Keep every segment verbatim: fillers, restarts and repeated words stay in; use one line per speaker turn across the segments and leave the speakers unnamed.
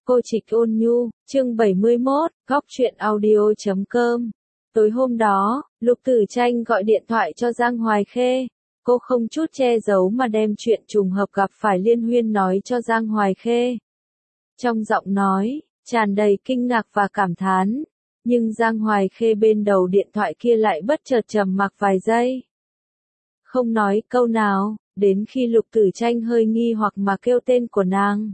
Cô Trịch Ôn Nhu, chương bảy mươi mốt, góc truyện audio chấm com. Tối hôm đó, Lục Tử Tranh gọi điện thoại cho Giang Hoài Khê. Cô không chút che giấu mà đem chuyện trùng hợp gặp phải Liên Huyên nói cho Giang Hoài Khê. Trong giọng nói, tràn đầy kinh ngạc và cảm thán. Nhưng Giang Hoài Khê bên đầu điện thoại kia lại bất chợt trầm mặc vài giây. Không nói câu nào, đến khi Lục Tử Tranh hơi nghi hoặc mà kêu tên của nàng.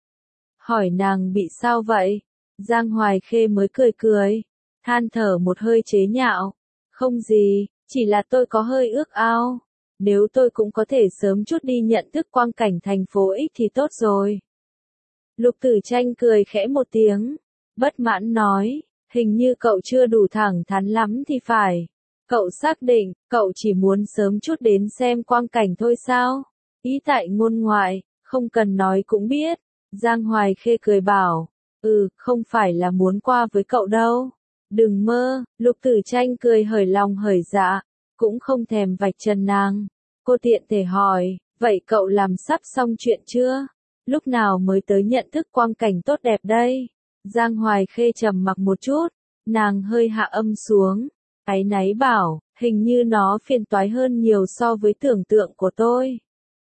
Hỏi nàng bị sao vậy? Giang Hoài Khê mới cười cười, than thở một hơi chế nhạo. Không gì, chỉ là tôi có hơi ước ao. Nếu tôi cũng có thể sớm chút đi nhận thức quang cảnh thành phố X thì tốt rồi. Lục Tử Tranh cười khẽ một tiếng, bất mãn nói, hình như cậu chưa đủ thẳng thắn lắm thì phải. Cậu xác định, cậu chỉ muốn sớm chút đến xem quang cảnh thôi sao? Ý tại ngôn ngoại, không cần nói cũng biết. Giang Hoài Khê cười bảo, ừ, không phải là muốn qua với cậu đâu. Đừng mơ, Lục Tử Tranh cười hởi lòng hởi dạ, cũng không thèm vạch trần nàng. Cô tiện thể hỏi, vậy cậu làm sắp xong chuyện chưa? Lúc nào mới tới nhận thức quang cảnh tốt đẹp đây? Giang Hoài Khê trầm mặc một chút, nàng hơi hạ âm xuống, áy náy bảo, hình như nó phiền toái hơn nhiều so với tưởng tượng của tôi.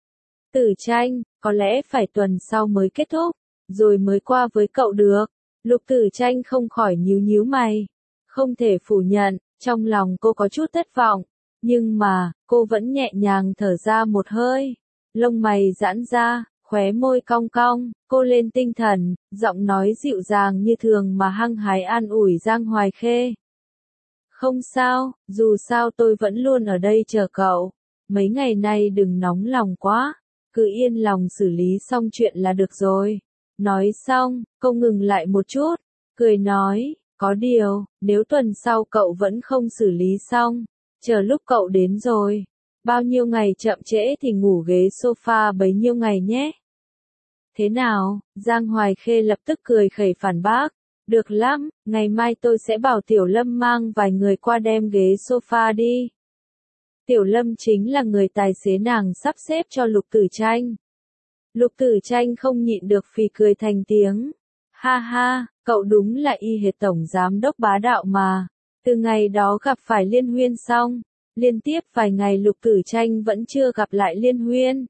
Tử Tranh, có lẽ phải tuần sau mới kết thúc, rồi mới qua với cậu được. Lục Tử Tranh không khỏi nhíu nhíu mày. Không thể phủ nhận, trong lòng cô có chút thất vọng. Nhưng mà, cô vẫn nhẹ nhàng thở ra một hơi. Lông mày giãn ra, khóe môi cong cong, cô lên tinh thần, giọng nói dịu dàng như thường mà hăng hái an ủi Giang Hoài Khê. Không sao, dù sao tôi vẫn luôn ở đây chờ cậu. Mấy ngày nay đừng nóng lòng quá. Cứ yên lòng xử lý xong chuyện là được rồi. Nói xong, cô ngừng lại một chút, cười nói, có điều, nếu tuần sau cậu vẫn không xử lý xong, chờ lúc cậu đến rồi, bao nhiêu ngày chậm trễ thì ngủ ghế sofa bấy nhiêu ngày nhé. Thế nào? Giang Hoài Khê lập tức cười khẩy phản bác, được lắm, ngày mai tôi sẽ bảo Tiểu Lâm mang vài người qua đem ghế sofa đi. Tiểu Lâm chính là người tài xế nàng sắp xếp cho Lục Tử Tranh. Lục Tử Tranh không nhịn được phì cười thành tiếng. Ha ha, cậu đúng là y hệt tổng giám đốc bá đạo mà. Từ ngày đó gặp phải Liên Huyên xong, liên tiếp vài ngày Lục Tử Tranh vẫn chưa gặp lại Liên Huyên.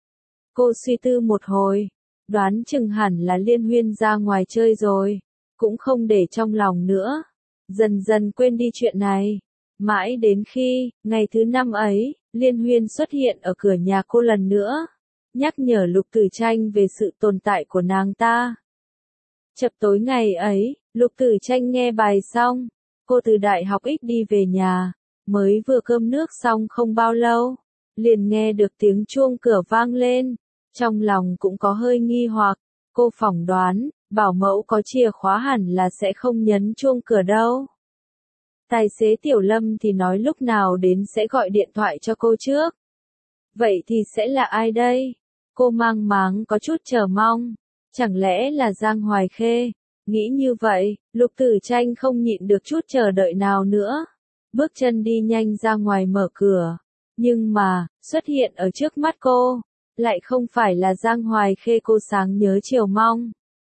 Cô suy tư một hồi, đoán chừng hẳn là Liên Huyên ra ngoài chơi rồi, cũng không để trong lòng nữa. Dần dần quên đi chuyện này. Mãi đến khi, ngày thứ năm ấy, Liên Huyên xuất hiện ở cửa nhà cô lần nữa, nhắc nhở Lục Tử Tranh về sự tồn tại của nàng ta. Chập tối ngày ấy, Lục Tử Tranh nghe bài xong, cô từ đại học X đi về nhà, mới vừa cơm nước xong không bao lâu, liền nghe được tiếng chuông cửa vang lên, trong lòng cũng có hơi nghi hoặc, cô phỏng đoán, bảo mẫu có chìa khóa hẳn là sẽ không nhấn chuông cửa đâu. Tài xế Tiểu Lâm thì nói lúc nào đến sẽ gọi điện thoại cho cô trước. Vậy thì sẽ là ai đây? Cô mang máng có chút chờ mong. Chẳng lẽ là Giang Hoài Khê? Nghĩ như vậy, Lục Tử Tranh không nhịn được chút chờ đợi nào nữa. Bước chân đi nhanh ra ngoài mở cửa. Nhưng mà, xuất hiện ở trước mắt cô, lại không phải là Giang Hoài Khê cô sáng nhớ chiều mong.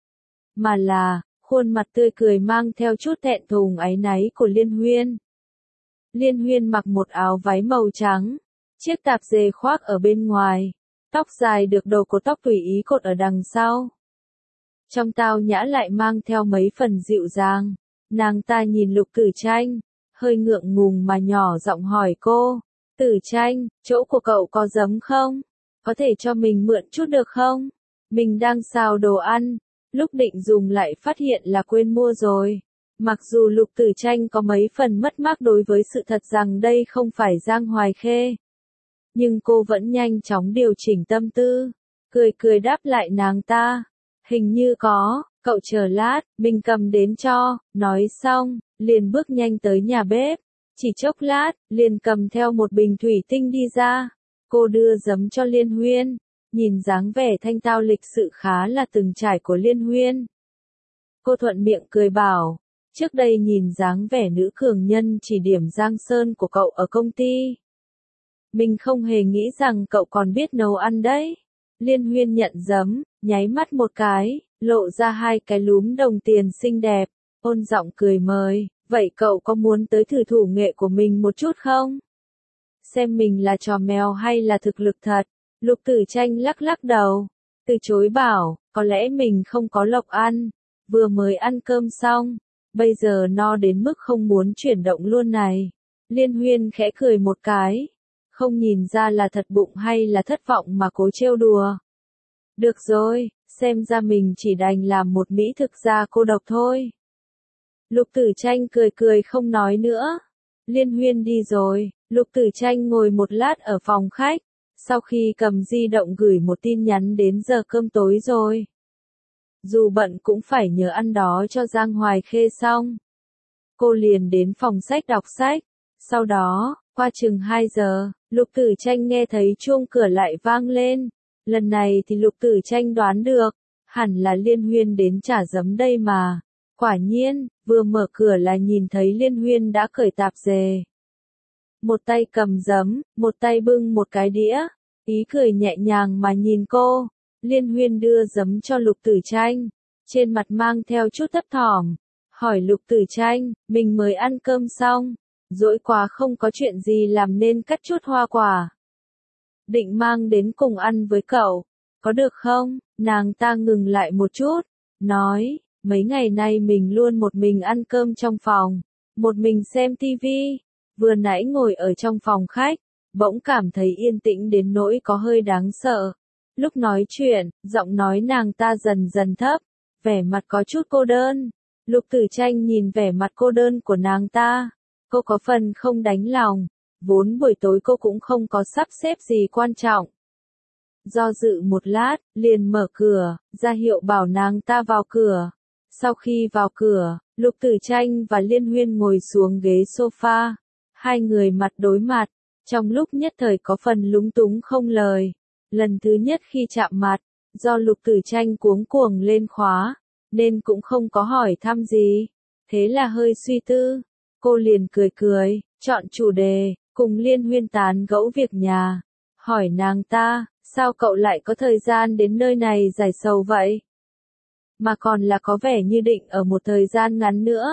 Mà là, khuôn mặt tươi cười mang theo chút thẹn thùng áy náy của Liên Huyên. Liên Huyên mặc một áo váy màu trắng, chiếc tạp dề khoác ở bên ngoài, tóc dài được đầu cột tóc tùy ý cột ở đằng sau. Trong tao nhã lại mang theo mấy phần dịu dàng, nàng ta nhìn Lục Tử Tranh, hơi ngượng ngùng mà nhỏ giọng hỏi cô, Tử Tranh, chỗ của cậu có giấm không? Có thể cho mình mượn chút được không? Mình đang xào đồ ăn. Lúc định dùng lại phát hiện là quên mua rồi. Mặc dù Lục Tử Tranh có mấy phần mất mát đối với sự thật rằng đây không phải Giang Hoài Khê. Nhưng cô vẫn nhanh chóng điều chỉnh tâm tư. Cười cười đáp lại nàng ta. Hình như có, cậu chờ lát, mình cầm đến cho. Nói xong, liền bước nhanh tới nhà bếp. Chỉ chốc lát, liền cầm theo một bình thủy tinh đi ra. Cô đưa giấm cho Liên Huyên. Nhìn dáng vẻ thanh tao lịch sự khá là từng trải của Liên Huyên. Cô thuận miệng cười bảo, trước đây nhìn dáng vẻ nữ cường nhân chỉ điểm Giang Sơn của cậu ở công ty. Mình không hề nghĩ rằng cậu còn biết nấu ăn đấy. Liên Huyên nhận giấm, nháy mắt một cái, lộ ra hai cái lúm đồng tiền xinh đẹp, ôn giọng cười mời, vậy cậu có muốn tới thử thủ nghệ của mình một chút không? Xem mình là trò mèo hay là thực lực thật? Lục Tử Tranh lắc lắc đầu, từ chối bảo, có lẽ mình không có lộc ăn, vừa mới ăn cơm xong, bây giờ no đến mức không muốn chuyển động luôn này. Liên Huyên khẽ cười một cái, không nhìn ra là thật bụng hay là thất vọng mà cố trêu đùa. Được rồi, xem ra mình chỉ đành làm một mỹ thực gia cô độc thôi. Lục Tử Tranh cười cười không nói nữa. Liên Huyên đi rồi, Lục Tử Tranh ngồi một lát ở phòng khách, sau khi cầm di động gửi một tin nhắn đến giờ cơm tối rồi. Dù bận cũng phải nhớ ăn đó cho Giang Hoài Khê xong. Cô liền đến phòng sách đọc sách, sau đó, qua chừng hai giờ, Lục Tử Tranh nghe thấy chuông cửa lại vang lên. Lần này thì Lục Tử Tranh đoán được, hẳn là Liên Huyên đến trả giấm đây mà. Quả nhiên, vừa mở cửa là nhìn thấy Liên Huyên đã cởi tạp dề. Một tay cầm giấm, một tay bưng một cái đĩa, ý cười nhẹ nhàng mà nhìn cô. Liên Huyên đưa giấm cho Lục Tử Tranh, trên mặt mang theo chút thấp thỏm, hỏi Lục Tử Tranh, mình mới ăn cơm xong, rỗi quá không có chuyện gì làm nên cắt chút hoa quả. Định mang đến cùng ăn với cậu, có được không? Nàng ta ngừng lại một chút, nói, mấy ngày nay mình luôn một mình ăn cơm trong phòng, một mình xem tivi, vừa nãy ngồi ở trong phòng khách, bỗng cảm thấy yên tĩnh đến nỗi có hơi đáng sợ. Lúc nói chuyện, giọng nói nàng ta dần dần thấp, vẻ mặt có chút cô đơn. Lục Tử Tranh nhìn vẻ mặt cô đơn của nàng ta, cô có phần không đành lòng, vốn buổi tối cô cũng không có sắp xếp gì quan trọng. Do dự một lát, liền mở cửa, ra hiệu bảo nàng ta vào cửa. Sau khi vào cửa, Lục Tử Tranh và Liên Huyên ngồi xuống ghế sofa, hai người mặt đối mặt, trong lúc nhất thời có phần lúng túng không lời. Lần thứ nhất khi chạm mặt, do Lục Tử Tranh cuống cuồng lên khóa, nên cũng không có hỏi thăm gì. Thế là hơi suy tư, cô liền cười cười, chọn chủ đề, cùng Liên Huyên tán gẫu việc nhà. Hỏi nàng ta, sao cậu lại có thời gian đến nơi này giải sầu vậy? Mà còn là có vẻ như định ở một thời gian ngắn nữa.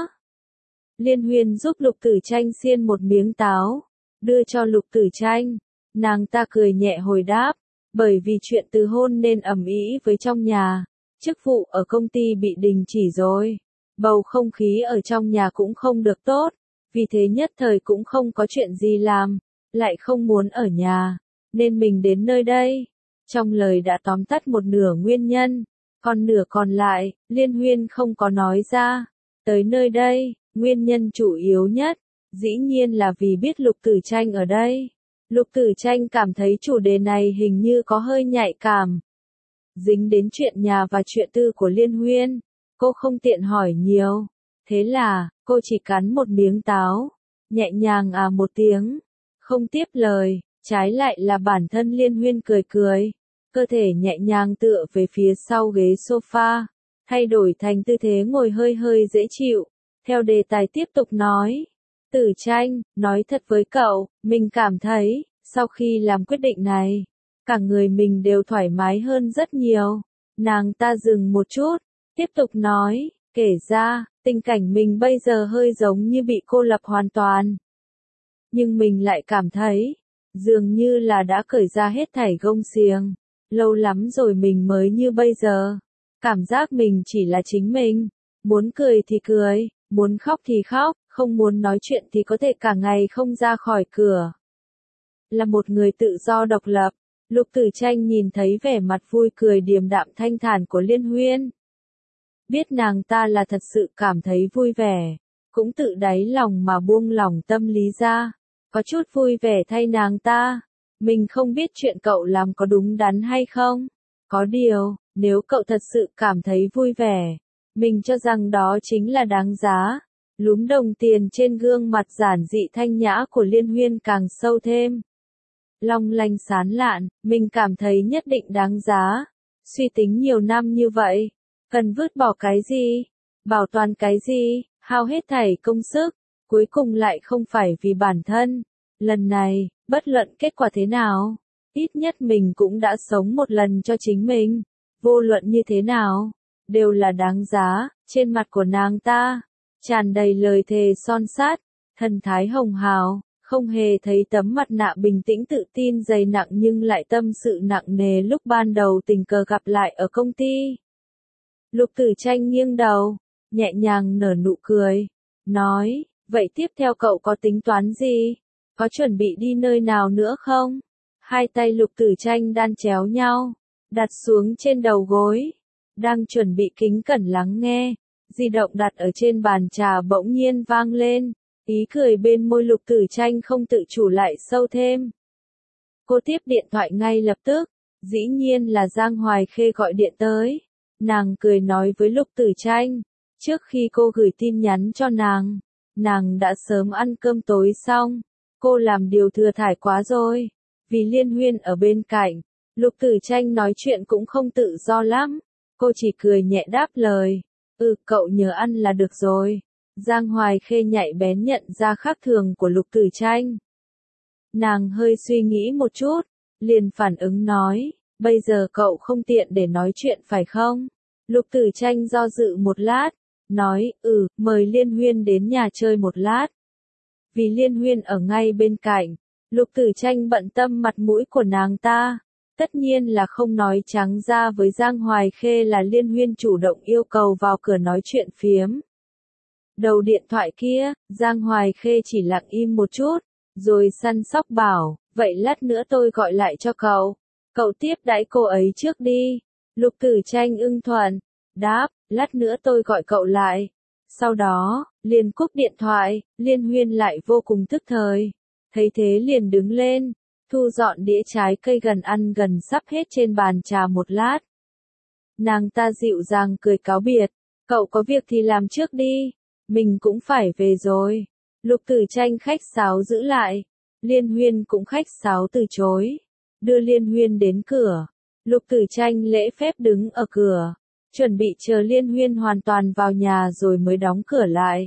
Liên Huyên giúp Lục Tử Tranh xiên một miếng táo, đưa cho Lục Tử Tranh. Nàng ta cười nhẹ hồi đáp, bởi vì chuyện từ hôn nên ầm ĩ với trong nhà, chức vụ ở công ty bị đình chỉ rồi, bầu không khí ở trong nhà cũng không được tốt, vì thế nhất thời cũng không có chuyện gì làm, lại không muốn ở nhà, nên mình đến nơi đây. Trong lời đã tóm tắt một nửa nguyên nhân, còn nửa còn lại, Liên Huyên không có nói ra. Tới nơi đây, nguyên nhân chủ yếu nhất, dĩ nhiên là vì biết Lục Tử Tranh ở đây. Lục Tử Tranh cảm thấy chủ đề này hình như có hơi nhạy cảm. Dính đến chuyện nhà và chuyện tư của Liên Huyên, cô không tiện hỏi nhiều. Thế là, cô chỉ cắn một miếng táo, nhẹ nhàng à một tiếng, không tiếp lời, trái lại là bản thân Liên Huyên cười cười, cơ thể nhẹ nhàng tựa về phía sau ghế sofa, thay đổi thành tư thế ngồi hơi hơi dễ chịu, theo đề tài tiếp tục nói. Tử Tranh, nói thật với cậu, mình cảm thấy, sau khi làm quyết định này, cả người mình đều thoải mái hơn rất nhiều. Nàng ta dừng một chút, tiếp tục nói, kể ra, tình cảnh mình bây giờ hơi giống như bị cô lập hoàn toàn. Nhưng mình lại cảm thấy, dường như là đã cởi ra hết thảy gông xiềng, lâu lắm rồi mình mới như bây giờ. Cảm giác mình chỉ là chính mình, muốn cười thì cười, muốn khóc thì khóc, không muốn nói chuyện thì có thể cả ngày không ra khỏi cửa. Là một người tự do độc lập, Lục Tử Tranh nhìn thấy vẻ mặt vui cười điềm đạm thanh thản của Liên Huyên. Biết nàng ta là thật sự cảm thấy vui vẻ, cũng tự đáy lòng mà buông lỏng tâm lý ra, có chút vui vẻ thay nàng ta. Mình không biết chuyện cậu làm có đúng đắn hay không, có điều, nếu cậu thật sự cảm thấy vui vẻ, mình cho rằng đó chính là đáng giá. Lúm đồng tiền trên gương mặt giản dị thanh nhã của Liên Huyên càng sâu thêm. Long lanh sán lạn, mình cảm thấy nhất định đáng giá. Suy tính nhiều năm như vậy, cần vứt bỏ cái gì, bảo toàn cái gì, hao hết thảy công sức, cuối cùng lại không phải vì bản thân. Lần này, bất luận kết quả thế nào, ít nhất mình cũng đã sống một lần cho chính mình. Vô luận như thế nào, đều là đáng giá, trên mặt của nàng ta, tràn đầy lời thề son sắt, thần thái hồng hào, không hề thấy tấm mặt nạ bình tĩnh tự tin dày nặng nhưng lại tâm sự nặng nề lúc ban đầu tình cờ gặp lại ở công ty. Lục Tử Tranh nghiêng đầu, nhẹ nhàng nở nụ cười, nói, vậy tiếp theo cậu có tính toán gì? Có chuẩn bị đi nơi nào nữa không? Hai tay Lục Tử Tranh đan chéo nhau, đặt xuống trên đầu gối, đang chuẩn bị kính cẩn lắng nghe, di động đặt ở trên bàn trà bỗng nhiên vang lên, ý cười bên môi Lục Tử Tranh không tự chủ lại sâu thêm. Cô tiếp điện thoại ngay lập tức, dĩ nhiên là Giang Hoài Khê gọi điện tới, nàng cười nói với Lục Tử Tranh, trước khi cô gửi tin nhắn cho nàng, nàng đã sớm ăn cơm tối xong, cô làm điều thừa thãi quá rồi, vì Liên Huyên ở bên cạnh, Lục Tử Tranh nói chuyện cũng không tự do lắm, cô chỉ cười nhẹ đáp lời, ừ cậu nhớ ăn là được rồi. Giang Hoài Khê nhạy bén nhận ra khác thường của Lục Tử Tranh. Nàng hơi suy nghĩ một chút, liền phản ứng nói, bây giờ cậu không tiện để nói chuyện phải không? Lục Tử Tranh do dự một lát, nói, ừ, mời Liên Huyên đến nhà chơi một lát. Vì Liên Huyên ở ngay bên cạnh, Lục Tử Tranh bận tâm mặt mũi của nàng ta. Tất nhiên là không nói trắng ra với Giang Hoài Khê là Liên Huyên chủ động yêu cầu vào cửa nói chuyện phiếm. Đầu điện thoại kia, Giang Hoài Khê chỉ lặng im một chút, rồi săn sóc bảo, vậy lát nữa tôi gọi lại cho cậu. Cậu tiếp đãi cô ấy trước đi. Lục Tử Tranh ưng thuận, đáp, lát nữa tôi gọi cậu lại. Sau đó, liền cúp điện thoại, Liên Huyên lại vô cùng tức thời. Thấy thế liền đứng lên, thu dọn đĩa trái cây gần ăn gần sắp hết trên bàn trà một lát. Nàng ta dịu dàng cười cáo biệt, cậu có việc thì làm trước đi, mình cũng phải về rồi. Lục Tử Tranh khách sáo giữ lại, Liên Huyên cũng khách sáo từ chối, đưa Liên Huyên đến cửa. Lục Tử Tranh lễ phép đứng ở cửa, chuẩn bị chờ Liên Huyên hoàn toàn vào nhà rồi mới đóng cửa lại.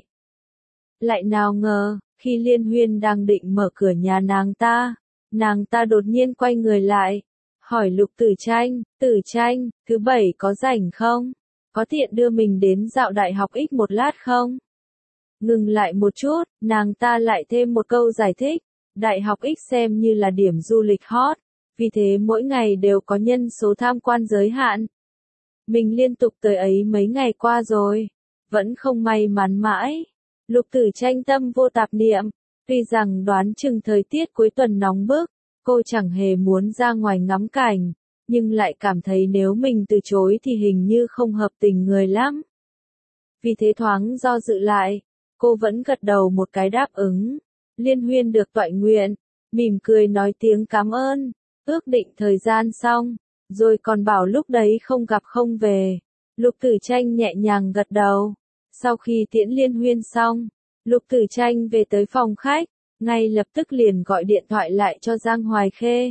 Lại nào ngờ, khi Liên Huyên đang định mở cửa nhà nàng ta, nàng ta đột nhiên quay người lại, hỏi Lục Tử Tranh, Tử Tranh, thứ bảy có rảnh không? Có tiện đưa mình đến dạo Đại học X một lát không? Ngừng lại một chút, nàng ta lại thêm một câu giải thích, Đại học X xem như là điểm du lịch hot, vì thế mỗi ngày đều có nhân số tham quan giới hạn. Mình liên tục tới ấy mấy ngày qua rồi, vẫn không may mắn mãi. Lục Tử Tranh tâm vô tạp niệm, tuy rằng đoán chừng thời tiết cuối tuần nóng bức, cô chẳng hề muốn ra ngoài ngắm cảnh, nhưng lại cảm thấy nếu mình từ chối thì hình như không hợp tình người lắm. Vì thế thoáng do dự lại, cô vẫn gật đầu một cái đáp ứng. Liên Huyên được toại nguyện, mỉm cười nói tiếng cảm ơn, ước định thời gian xong, rồi còn bảo lúc đấy không gặp không về. Lục Tử Tranh nhẹ nhàng gật đầu. Sau khi tiễn Liên Huyên xong, Lục Tử Tranh về tới phòng khách, ngay lập tức liền gọi điện thoại lại cho Giang Hoài Khê.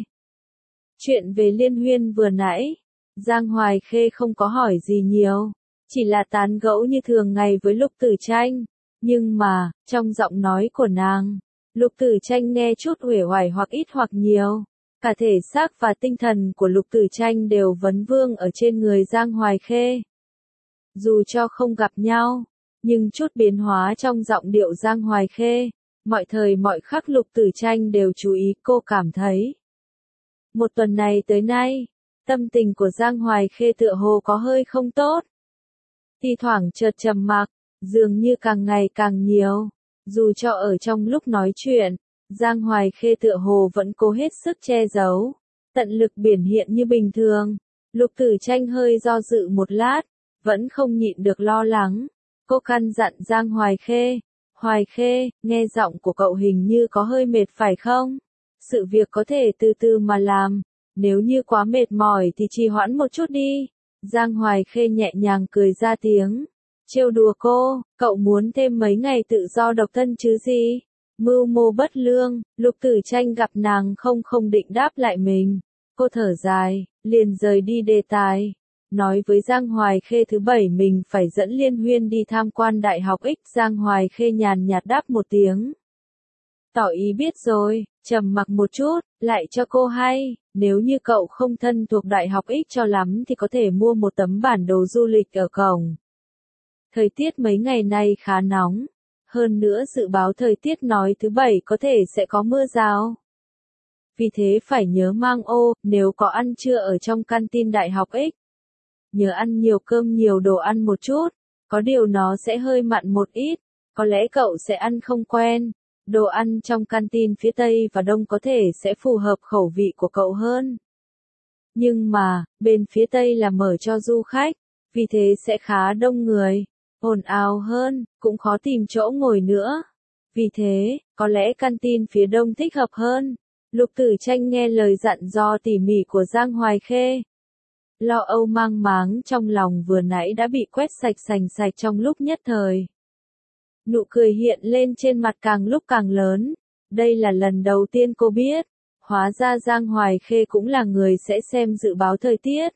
Chuyện về Liên Huyên vừa nãy, Giang Hoài Khê không có hỏi gì nhiều, chỉ là tán gẫu như thường ngày với Lục Tử Tranh, nhưng mà, trong giọng nói của nàng, Lục Tử Tranh nghe chút uể oải hoặc ít hoặc nhiều, cả thể xác và tinh thần của Lục Tử Tranh đều vấn vương ở trên người Giang Hoài Khê. Dù cho không gặp nhau, nhưng chút biến hóa trong giọng điệu Giang Hoài Khê, mọi thời mọi khắc Lục Tử Tranh đều chú ý. Cô cảm thấy một tuần này tới nay, tâm tình của Giang Hoài Khê tựa hồ có hơi không tốt. Thi thoảng chợt trầm mặc, dường như càng ngày càng nhiều. Dù cho ở trong lúc nói chuyện, Giang Hoài Khê tựa hồ vẫn cố hết sức che giấu, tận lực biểu hiện như bình thường. Lục Tử Tranh hơi do dự một lát, vẫn không nhịn được lo lắng. Cô căn dặn Giang Hoài Khê, Hoài Khê, nghe giọng của cậu hình như có hơi mệt phải không? Sự việc có thể từ từ mà làm, nếu như quá mệt mỏi thì trì hoãn một chút đi. Giang Hoài Khê nhẹ nhàng cười ra tiếng, trêu đùa cô, cậu muốn thêm mấy ngày tự do độc thân chứ gì? Mưu mô bất lương. Lục Tử Tranh gặp nàng không không định đáp lại mình. Cô thở dài, liền rời đi đề tài. Nói với Giang Hoài Khê thứ bảy mình phải dẫn Liên Huyên đi tham quan Đại học X. Giang Hoài Khê nhàn nhạt đáp một tiếng, tỏ ý biết rồi, trầm mặc một chút, Lại cho cô hay, nếu như cậu không thân thuộc Đại học X cho lắm thì có thể mua một tấm bản đồ du lịch ở cổng. Thời tiết mấy ngày nay khá nóng. Hơn nữa dự báo thời tiết nói thứ bảy có thể sẽ có mưa rào. Vì thế phải nhớ mang ô, nếu có ăn trưa ở trong canteen Đại học X. Nhớ ăn nhiều cơm nhiều đồ ăn một chút, có điều nó sẽ hơi mặn một ít, có lẽ cậu sẽ ăn không quen. Đồ ăn trong canteen phía Tây và Đông có thể sẽ phù hợp khẩu vị của cậu hơn. Nhưng mà, bên phía Tây là mở cho du khách, vì thế sẽ khá đông người, ồn ào hơn, cũng khó tìm chỗ ngồi nữa. Vì thế, có lẽ canteen phía Đông thích hợp hơn. Lục Tử Tranh nghe lời dặn dò tỉ mỉ của Giang Hoài Khê. Lo âu mang máng trong lòng vừa nãy đã bị quét sạch sành sạch trong lúc nhất thời. Nụ cười hiện lên trên mặt càng lúc càng lớn. Đây là lần đầu tiên cô biết. Hóa ra Giang Hoài Khê cũng là người sẽ xem dự báo thời tiết.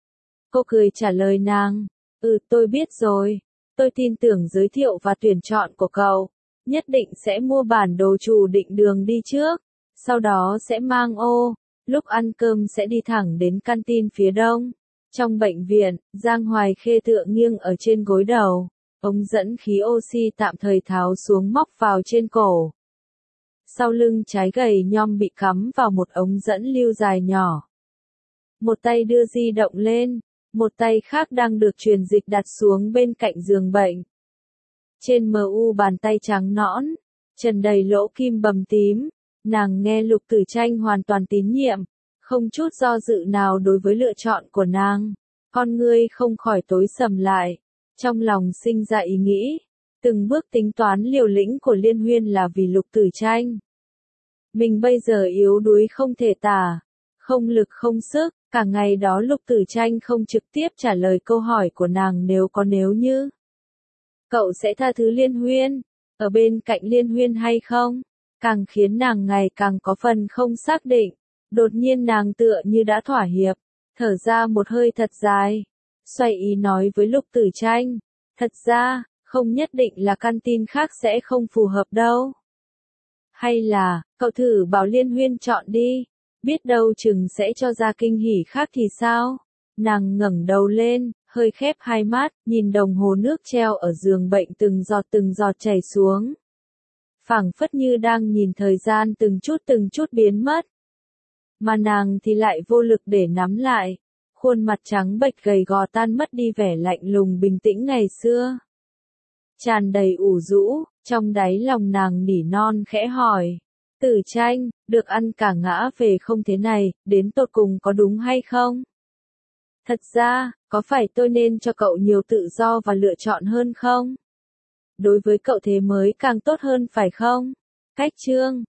Cô cười trả lời nàng. Ừ, tôi biết rồi. Tôi tin tưởng giới thiệu và tuyển chọn của cậu. Nhất định sẽ mua bản đồ chủ định đường đi trước. Sau đó sẽ mang ô. Lúc ăn cơm sẽ đi thẳng đến canteen phía Đông. Trong bệnh viện, Giang Hoài Khê tựa nghiêng ở trên gối đầu. Ống dẫn khí oxy tạm thời tháo xuống móc vào trên cổ. Sau lưng trái gầy nhom bị cắm vào một ống dẫn lưu dài nhỏ. Một tay đưa di động lên, một tay khác đang được truyền dịch đặt xuống bên cạnh giường bệnh. Trên mờ u bàn tay trắng nõn, trần đầy lỗ kim bầm tím, nàng nghe Lục Tử Tranh hoàn toàn tín nhiệm, không chút do dự nào đối với lựa chọn của nàng. Con ngươi không khỏi tối sầm lại, trong lòng sinh ra ý nghĩ, từng bước tính toán liều lĩnh của Liên Huyên là vì Lục Tử Tranh. Mình bây giờ yếu đuối không thể tả, không lực không sức, cả ngày đó Lục Tử Tranh không trực tiếp trả lời câu hỏi của nàng nếu có nếu như. Cậu sẽ tha thứ Liên Huyên, ở bên cạnh Liên Huyên hay không? Càng khiến nàng ngày càng có phần không xác định. Đột nhiên nàng tựa như đã thỏa hiệp, thở ra một hơi thật dài, xoay ý nói với Lục Tử Tranh. Thật ra, không nhất định là canteen khác sẽ không phù hợp đâu. Hay là, cậu thử bảo Liên Huyên chọn đi, biết đâu chừng sẽ cho ra kinh hỉ khác thì sao? Nàng ngẩng đầu lên, hơi khép hai mắt, nhìn đồng hồ nước treo ở giường bệnh từng giọt từng giọt chảy xuống. Phảng phất như đang nhìn thời gian từng chút từng chút biến mất. Mà nàng thì lại vô lực để nắm lại. Khuôn mặt trắng bệch gầy gò tan mất đi vẻ lạnh lùng bình tĩnh ngày xưa. Tràn đầy ủ rũ, trong đáy lòng nàng nỉ non khẽ hỏi. Tử Tranh, được ăn cả ngã về không thế này, đến tột cùng có đúng hay không? Thật ra, có phải tôi nên cho cậu nhiều tự do và lựa chọn hơn không? Đối với cậu thế mới càng tốt hơn phải không? Cách chương